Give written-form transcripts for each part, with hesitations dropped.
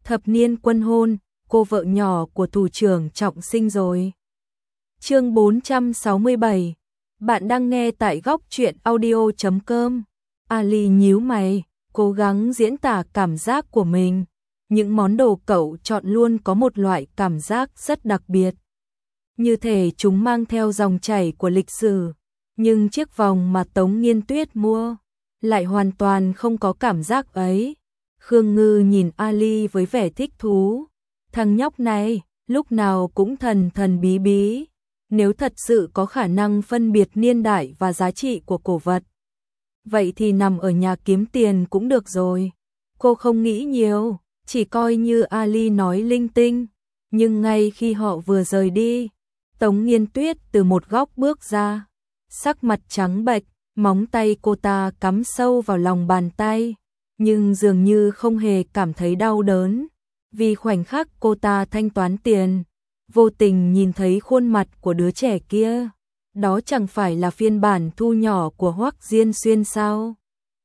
thập niên quân hôn, cô vợ nhỏ của thủ trưởng Trọng Sinh rồi. Chương 467. Bạn đang nghe tại góc truyện audio.com. Ali nhíu mày, cố gắng diễn tả cảm giác của mình. Những món đồ cậu chọn luôn có một loại cảm giác rất đặc biệt. Như thể chúng mang theo dòng chảy của lịch sử. Nhưng chiếc vòng mà Tống Nghiên Tuyết mua lại hoàn toàn không có cảm giác ấy. Khương Ngư nhìn Ali với vẻ thích thú. Thằng nhóc này, lúc nào cũng thần thần bí bí. Nếu thật sự có khả năng phân biệt niên đại và giá trị của cổ vật, vậy thì nằm ở nhà kiếm tiền cũng được rồi. Cô không nghĩ nhiều, chỉ coi như Ali nói linh tinh. Nhưng ngay khi họ vừa rời đi, Tống Nghiên Tuyết từ một góc bước ra. Sắc mặt trắng bệch, móng tay cô ta cắm sâu vào lòng bàn tay. Nhưng dường như không hề cảm thấy đau đớn. Vì khoảnh khắc cô ta thanh toán tiền, vô tình nhìn thấy khuôn mặt của đứa trẻ kia. Đó chẳng phải là phiên bản thu nhỏ của Hoắc Diên Xuyên sao?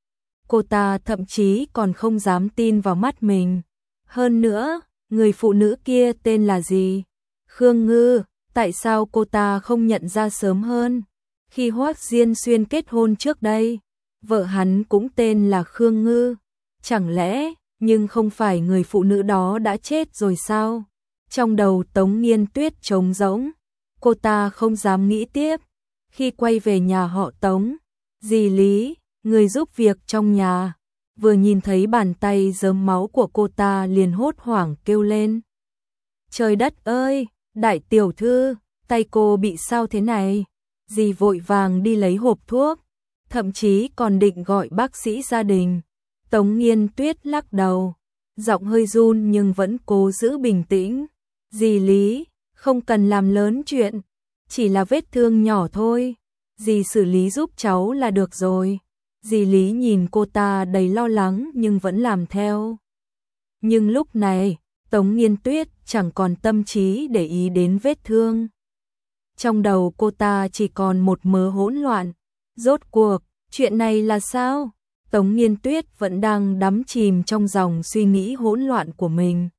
Cô ta thậm chí còn không dám tin vào mắt mình. Hơn nữa, người phụ nữ kia tên là gì? Khương Ngư. Tại sao cô ta không nhận ra sớm hơn? Khi Hoắc Diên Xuyên kết hôn trước đây, vợ hắn cũng tên là Khương Ngư. Chẳng lẽ, nhưng không phải người phụ nữ đó đã chết rồi sao? Trong đầu Tống Nghiên Tuyết trống rỗng, cô ta không dám nghĩ tiếp. Khi quay về nhà họ Tống, dì Lý, người giúp việc trong nhà, vừa nhìn thấy bàn tay rớm máu của cô ta liền hốt hoảng kêu lên. Trời đất ơi, đại tiểu thư, tay cô bị sao thế này? Dì vội vàng đi lấy hộp thuốc, thậm chí còn định gọi bác sĩ gia đình. Tống Nghiên Tuyết lắc đầu, giọng hơi run nhưng vẫn cố giữ bình tĩnh. Dì Lý, không cần làm lớn chuyện, chỉ là vết thương nhỏ thôi, dì xử lý giúp cháu là được rồi. Dì Lý nhìn cô ta đầy lo lắng nhưng vẫn làm theo. Nhưng lúc này, Tống Nghiên Tuyết chẳng còn tâm trí để ý đến vết thương. Trong đầu cô ta chỉ còn một mớ hỗn loạn. Rốt cuộc, chuyện này là sao? Tống Nghiên Tuyết vẫn đang đắm chìm trong dòng suy nghĩ hỗn loạn của mình.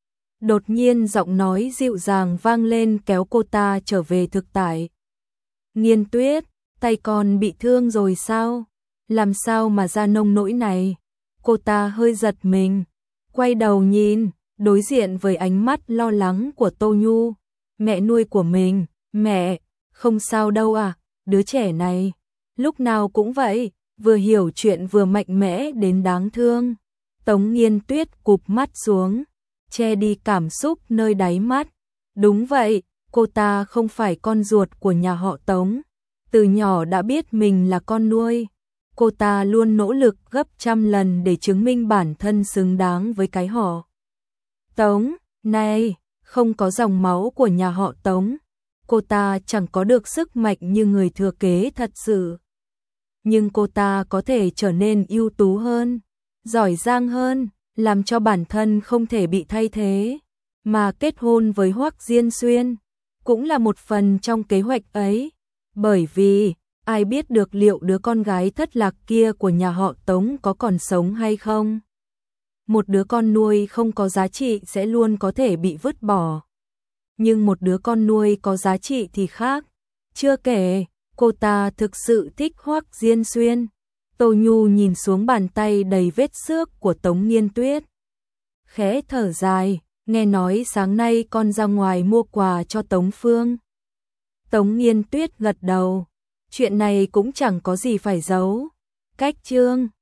Đột nhiên giọng nói dịu dàng vang lên kéo cô ta trở về thực tại. Nghiên Tuyết, tay con bị thương rồi sao? Làm sao mà ra nông nỗi này? Cô ta hơi giật mình, quay đầu nhìn, đối diện với ánh mắt lo lắng của Tô Nhu, mẹ nuôi của mình. Mẹ, không sao đâu à, đứa trẻ này, lúc nào cũng vậy, vừa hiểu chuyện vừa mạnh mẽ đến đáng thương. Tống Nghiên Tuyết cụp mắt xuống, che đi cảm xúc nơi đáy mắt. Đúng vậy, cô ta không phải con ruột của nhà họ Tống. Từ nhỏ đã biết mình là con nuôi. Cô ta luôn nỗ lực gấp trăm lần để chứng minh bản thân xứng đáng với cái họ Tống. Này, không có dòng máu của nhà họ Tống, cô ta chẳng có được sức mạnh như người thừa kế thật sự. Nhưng cô ta có thể trở nên ưu tú hơn, giỏi giang hơn, làm cho bản thân không thể bị thay thế. Mà kết hôn với Hoắc Diên Xuyên cũng là một phần trong kế hoạch ấy. Bởi vì, ai biết được liệu đứa con gái thất lạc kia của nhà họ Tống có còn sống hay không? Một đứa con nuôi không có giá trị sẽ luôn có thể bị vứt bỏ. Nhưng một đứa con nuôi có giá trị thì khác. Chưa kể, cô ta thực sự thích Hoắc Diên Xuyên. Tô Nhu nhìn xuống bàn tay đầy vết xước của Tống Nghiên Tuyết, khẽ thở dài, nghe nói sáng nay con ra ngoài mua quà cho Tống Phương. Tống Nghiên Tuyết gật đầu, chuyện này cũng chẳng có gì phải giấu. Cách chương